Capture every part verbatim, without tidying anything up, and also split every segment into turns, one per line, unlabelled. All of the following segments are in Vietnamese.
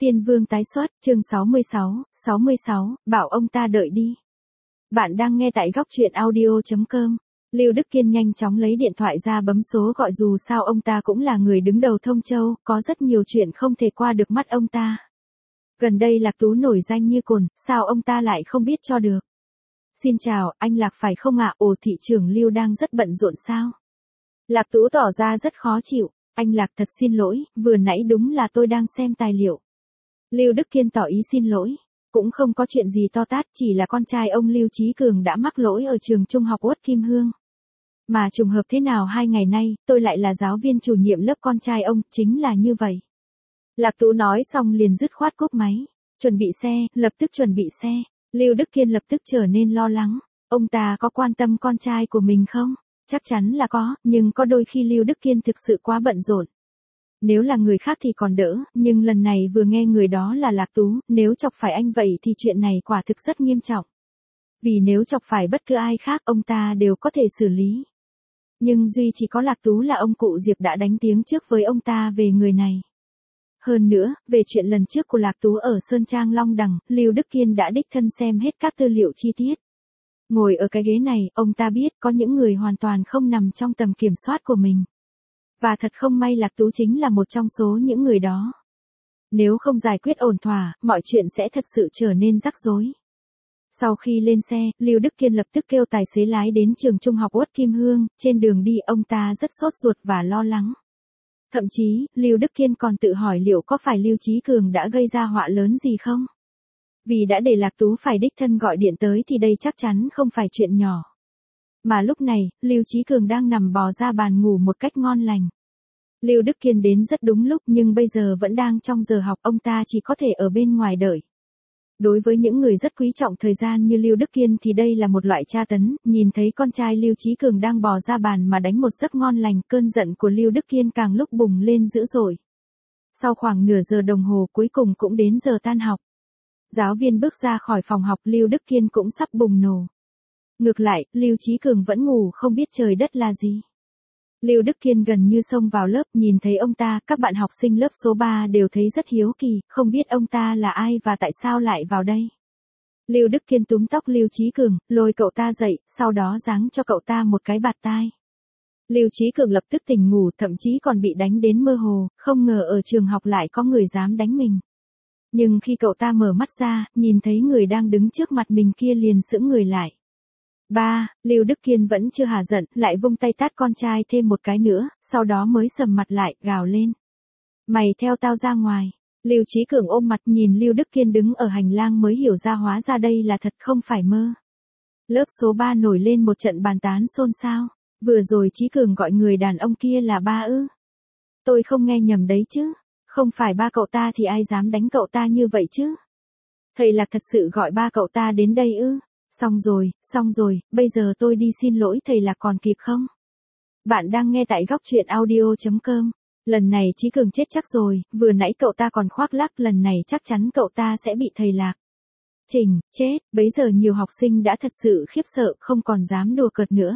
Tiên Vương tái xuất, chương sáu mươi sáu, sáu mươi sáu, bảo ông ta đợi đi. Bạn đang nghe tại góc truyện audio chấm com. Lưu Đức Kiên nhanh chóng lấy điện thoại ra bấm số gọi, dù sao ông ta cũng là người đứng đầu Thông Châu, có rất nhiều chuyện không thể qua được mắt ông ta. Gần đây Lạc Tú nổi danh như cồn, sao ông ta lại không biết cho được. Xin chào, anh Lạc phải không ạ? Ồ, thị trưởng Lưu đang rất bận rộn sao? Lạc Tú tỏ ra rất khó chịu. Anh Lạc thật xin lỗi, vừa nãy đúng là tôi đang xem tài liệu. Lưu Đức Kiên tỏ ý xin lỗi. Cũng không có chuyện gì to tát, chỉ là con trai ông Lưu Chí Cường đã mắc lỗi ở trường trung học Uất Kim Hương. Mà trùng hợp thế nào hai ngày nay, tôi lại là giáo viên chủ nhiệm lớp con trai ông, chính là như vậy. Lạc Tú nói xong liền dứt khoát cúp máy. Chuẩn bị xe, lập tức chuẩn bị xe. Lưu Đức Kiên lập tức trở nên lo lắng. Ông ta có quan tâm con trai của mình không? Chắc chắn là có, nhưng có đôi khi Lưu Đức Kiên thực sự quá bận rộn. Nếu là người khác thì còn đỡ, nhưng lần này vừa nghe người đó là Lạc Tú, nếu chọc phải anh vậy thì chuyện này quả thực rất nghiêm trọng. Vì nếu chọc phải bất cứ ai khác ông ta đều có thể xử lý. Nhưng duy chỉ có Lạc Tú là ông cụ Diệp đã đánh tiếng trước với ông ta về người này. Hơn nữa, về chuyện lần trước của Lạc Tú ở Sơn Trang Long Đằng, Lưu Đức Kiên đã đích thân xem hết các tư liệu chi tiết. Ngồi ở cái ghế này, ông ta biết có những người hoàn toàn không nằm trong tầm kiểm soát của mình. Và thật không may Lạc Tú chính là một trong số những người đó. Nếu không giải quyết ổn thỏa, mọi chuyện sẽ thật sự trở nên rắc rối. Sau khi lên xe, Lưu Đức Kiên lập tức kêu tài xế lái đến trường trung học Uất Kim Hương, trên đường đi ông ta rất sốt ruột và lo lắng. Thậm chí, Lưu Đức Kiên còn tự hỏi liệu có phải Lưu Chí Cường đã gây ra họa lớn gì không? Vì đã để Lạc Tú phải đích thân gọi điện tới thì đây chắc chắn không phải chuyện nhỏ. Mà lúc này, Lưu Chí Cường đang nằm bò ra bàn ngủ một cách ngon lành. Lưu Đức Kiên đến rất đúng lúc nhưng bây giờ vẫn đang trong giờ học, ông ta chỉ có thể ở bên ngoài đợi. Đối với những người rất quý trọng thời gian như Lưu Đức Kiên thì đây là một loại tra tấn, nhìn thấy con trai Lưu Chí Cường đang bò ra bàn mà đánh một giấc ngon lành, cơn giận của Lưu Đức Kiên càng lúc bùng lên dữ dội. Sau khoảng nửa giờ đồng hồ cuối cùng cũng đến giờ tan học. Giáo viên bước ra khỏi phòng học, Lưu Đức Kiên cũng sắp bùng nổ. Ngược lại, Lưu Chí Cường vẫn ngủ không biết trời đất là gì. Lưu Đức Kiên gần như xông vào lớp, nhìn thấy ông ta, các bạn học sinh lớp số ba đều thấy rất hiếu kỳ, không biết ông ta là ai và tại sao lại vào đây. Lưu Đức Kiên túm tóc Lưu Chí Cường, lôi cậu ta dậy, sau đó giáng cho cậu ta một cái bạt tai. Lưu Chí Cường lập tức tỉnh ngủ, thậm chí còn bị đánh đến mơ hồ, không ngờ ở trường học lại có người dám đánh mình. Nhưng khi cậu ta mở mắt ra, nhìn thấy người đang đứng trước mặt mình kia liền sững người lại. Ba, Lưu Đức Kiên vẫn chưa hả giận, lại vung tay tát con trai thêm một cái nữa, sau đó mới sầm mặt lại, gào lên. Mày theo tao ra ngoài. Lưu Chí Cường ôm mặt nhìn Lưu Đức Kiên đứng ở hành lang mới hiểu ra hóa ra đây là thật không phải mơ. Lớp số ba nổi lên một trận bàn tán xôn xao. Vừa rồi Chí Cường gọi người đàn ông kia là ba ư? Tôi không nghe nhầm đấy chứ. Không phải ba cậu ta thì ai dám đánh cậu ta như vậy chứ? Thầy Lạc thật sự gọi ba cậu ta đến đây ư? Xong rồi, xong rồi, bây giờ tôi đi xin lỗi thầy Lạc còn kịp không? Bạn đang nghe tại góc truyện audio chấm com. Lần này Chí Cường chết chắc rồi, vừa nãy cậu ta còn khoác lác, lần này chắc chắn cậu ta sẽ bị thầy Lạc chỉnh, chết, bấy giờ nhiều học sinh đã thật sự khiếp sợ, không còn dám đùa cợt nữa.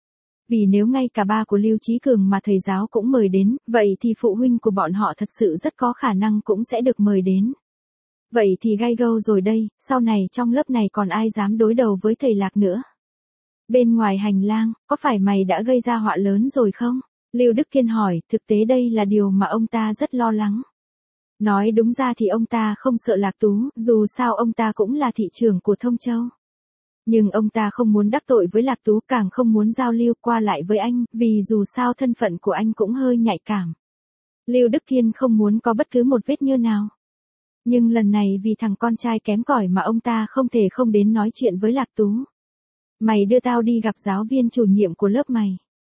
Vì nếu ngay cả ba của Lưu Chí Cường mà thầy giáo cũng mời đến, vậy thì phụ huynh của bọn họ thật sự rất có khả năng cũng sẽ được mời đến. Vậy thì gay go rồi đây, sau này trong lớp này còn ai dám đối đầu với thầy Lạc nữa. Bên ngoài hành lang, có phải mày đã gây ra họa lớn rồi không? Lưu Đức Kiên hỏi, thực tế đây là điều mà ông ta rất lo lắng. Nói đúng ra thì ông ta không sợ Lạc Tú, dù sao ông ta cũng là thị trưởng của Thông Châu. Nhưng ông ta không muốn đắc tội với Lạc Tú, càng không muốn giao lưu qua lại với anh, vì dù sao thân phận của anh cũng hơi nhạy cảm. Lưu Đức Kiên không muốn có bất cứ một vết nhơ nào. Nhưng lần này vì thằng con trai kém cỏi mà ông ta không thể không đến nói chuyện với Lạc Tú. Mày đưa tao đi gặp giáo viên chủ nhiệm của lớp mày.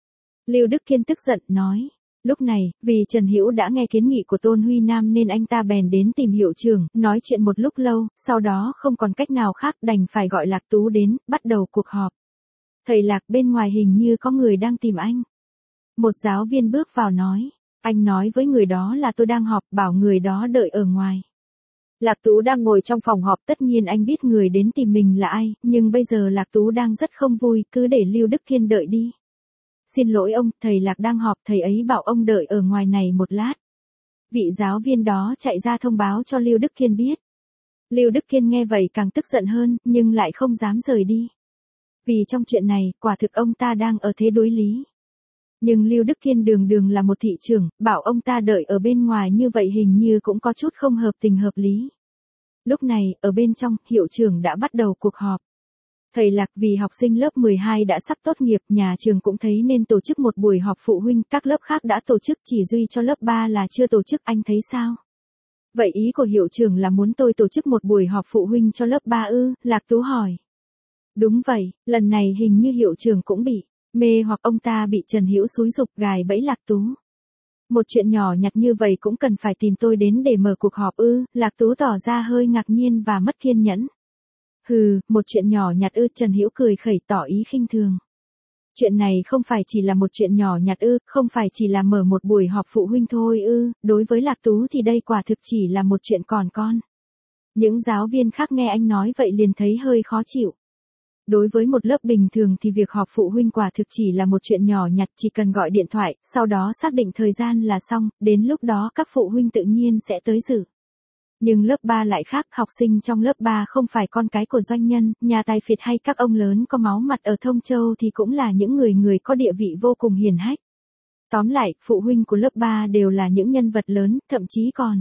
Lưu Đức Kiên tức giận nói. Lúc này, vì Trần Hữu đã nghe kiến nghị của Tôn Huy Nam nên anh ta bèn đến tìm hiệu trưởng, nói chuyện một lúc lâu, sau đó không còn cách nào khác đành phải gọi Lạc Tú đến, bắt đầu cuộc họp. Thầy Lạc, bên ngoài hình như có người đang tìm anh. Một giáo viên bước vào nói. Anh nói với người đó là tôi đang họp, bảo người đó đợi ở ngoài. Lạc Tú đang ngồi trong phòng họp, tất nhiên anh biết người đến tìm mình là ai, nhưng bây giờ Lạc Tú đang rất không vui, cứ để Lưu Đức Kiên đợi đi. Xin lỗi ông, thầy Lạc đang họp, thầy ấy bảo ông đợi ở ngoài này một lát. Vị giáo viên đó chạy ra thông báo cho Lưu Đức Kiên biết. Lưu Đức Kiên nghe vậy càng tức giận hơn, nhưng lại không dám rời đi. Vì trong chuyện này, quả thực ông ta đang ở thế đối lý. Nhưng Lưu Đức Kiên đường đường là một thị trưởng, bảo ông ta đợi ở bên ngoài như vậy hình như cũng có chút không hợp tình hợp lý. Lúc này, ở bên trong, hiệu trưởng đã bắt đầu cuộc họp. Thầy Lạc vì học sinh lớp mười hai đã sắp tốt nghiệp, nhà trường cũng thấy nên tổ chức một buổi họp phụ huynh, các lớp khác đã tổ chức, chỉ duy cho lớp ba là chưa tổ chức, anh thấy sao? Vậy ý của hiệu trưởng là muốn tôi tổ chức một buổi họp phụ huynh cho lớp ba ư? Lạc Tú hỏi. Đúng vậy, lần này hình như hiệu trưởng cũng bị mê hoặc ông ta bị Trần Hữu xúi giục gài bẫy Lạc Tú. Một chuyện nhỏ nhặt như vậy cũng cần phải tìm tôi đến để mở cuộc họp ư? Lạc Tú tỏ ra hơi ngạc nhiên và mất kiên nhẫn. Hừ, một chuyện nhỏ nhặt ư? Trần Hữu cười khẩy tỏ ý khinh thường. Chuyện này không phải chỉ là một chuyện nhỏ nhặt ư? Không phải chỉ là mở một buổi họp phụ huynh thôi ư? Đối với Lạc Tú thì đây quả thực chỉ là một chuyện còn con. Những giáo viên khác nghe anh nói vậy liền thấy hơi khó chịu. Đối với một lớp bình thường thì việc họp phụ huynh quả thực chỉ là một chuyện nhỏ nhặt, chỉ cần gọi điện thoại, sau đó xác định thời gian là xong, đến lúc đó các phụ huynh tự nhiên sẽ tới dự. Nhưng lớp ba lại khác, học sinh trong lớp ba không phải con cái của doanh nhân, nhà tài phiệt hay các ông lớn có máu mặt ở Thông Châu thì cũng là những người người có địa vị vô cùng hiển hách. Tóm lại, phụ huynh của lớp ba đều là những nhân vật lớn, thậm chí còn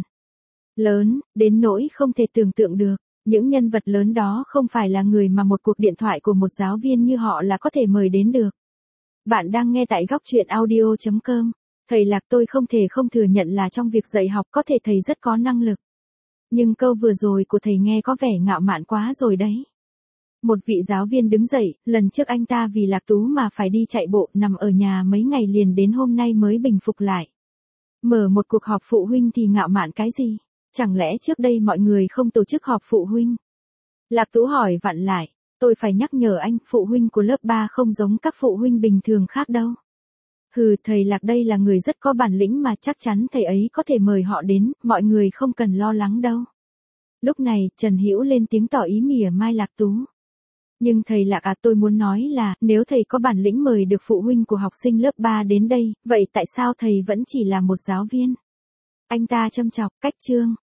lớn, đến nỗi không thể tưởng tượng được. Những nhân vật lớn đó không phải là người mà một cuộc điện thoại của một giáo viên như họ là có thể mời đến được. Bạn đang nghe tại góc truyện audio chấm com. Thầy Lạc, tôi không thể không thừa nhận là trong việc dạy học có thể thầy rất có năng lực. Nhưng câu vừa rồi của thầy nghe có vẻ ngạo mạn quá rồi đấy. Một vị giáo viên đứng dậy, lần trước anh ta vì Lạc Tú mà phải đi chạy bộ, nằm ở nhà mấy ngày liền đến hôm nay mới bình phục lại. Mở một cuộc họp phụ huynh thì ngạo mạn cái gì? Chẳng lẽ trước đây mọi người không tổ chức họp phụ huynh? Lạc Tú hỏi vặn lại, tôi phải nhắc nhở anh, phụ huynh của lớp ba không giống các phụ huynh bình thường khác đâu. Hừ, thầy Lạc đây là người rất có bản lĩnh mà chắc chắn thầy ấy có thể mời họ đến, mọi người không cần lo lắng đâu. Lúc này, Trần Hữu lên tiếng tỏ ý mỉa mai Lạc Tú. Nhưng thầy Lạc à, tôi muốn nói là, nếu thầy có bản lĩnh mời được phụ huynh của học sinh lớp ba đến đây, vậy tại sao thầy vẫn chỉ là một giáo viên? Anh ta châm chọc, cách chương.